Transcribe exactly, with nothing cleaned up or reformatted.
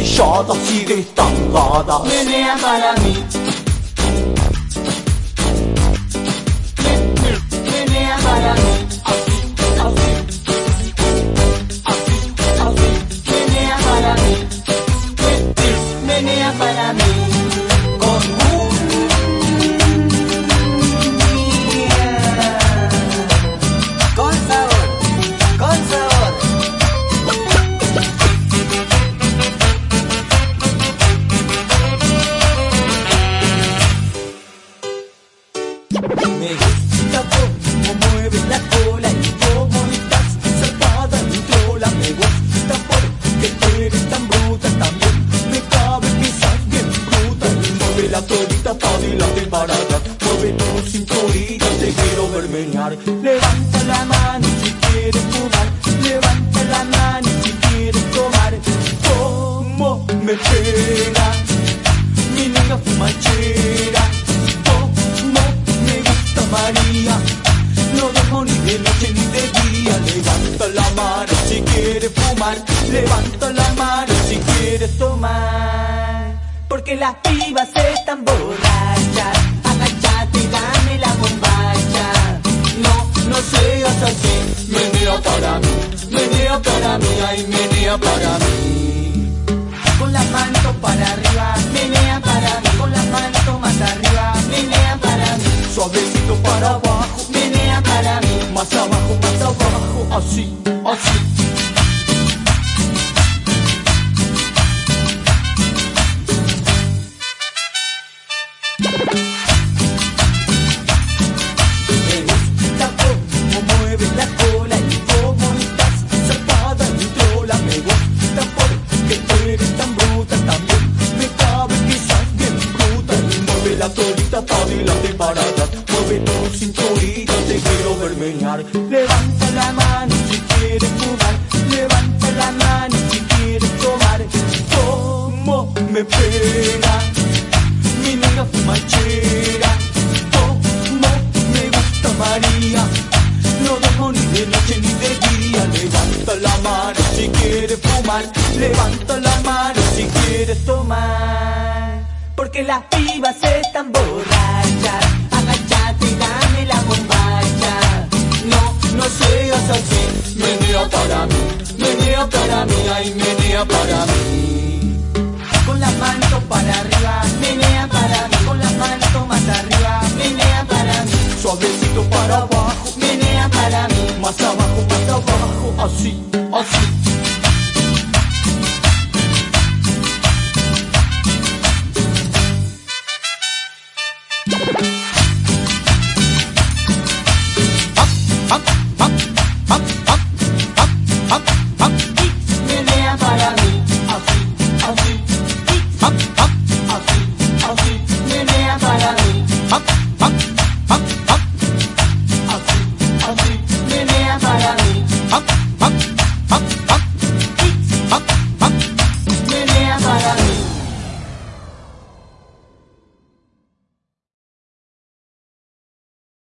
estrellada, así destangada. Menea para mí. Menea para mí. Así, así, así, así. Menea para mí. Menea para mí. Con Con sabor, con sabor. Me gusta cómo mueves la cola y cómo estás zarpada en trola. Me gusta porque eres tan bruta, también me cabe que seas bien bruta. Y mueve la colita para adelante y para atrás, mueve tu cinturita, te quiero ver menear. Levanta la mano si quieres fumar, levanta la mano si quieres tomar. Cómo me pega mi nena fumachera, María, no dejo ni de noche ni de día. Levanta la mano si quieres fumar, levanta la mano si quieres tomar. Porque las pibas están borrachas, agachate y dame la bombacha. No, no seas así, menea para mí, menea para mí, ay menea para mí. Con las manos para arriba, menea para mí. Con las manos más arriba, menea para mí. Suavecito para abajo, menea para mí. más abajo, más abajo, así, así. Me gusta cómo mueves la cola y cómo estás zarpada en trola. Me gusta porque eres tan bruta, también me cabe que seas bien bruta. Y mueve la colita para adelante y para atrás, mueve tu cinturita, te quiero ver menear. Levanta la mano si quieres fumar, levanta la mano si quieres tomar. Cómo me pega mi nena fumachera, cómo me gusta María, no dejo ni de noche ni de día. Levanta la mano si quieres fumar, levanta la mano si quieres tomar. Porque las pibas están borrachas, agachate y dame la bombacha. No, no seas así, menea para mí, menea para mí, ay menea para mí. Con las manos para arriba, menea para mí. Con las manos más arriba, menea para mí. Suavecito para abajo, menea para mí. más abajo, más abajo, así, así. Menea para mí, así, así, así, así, menea para mí, así, así, menea para mí.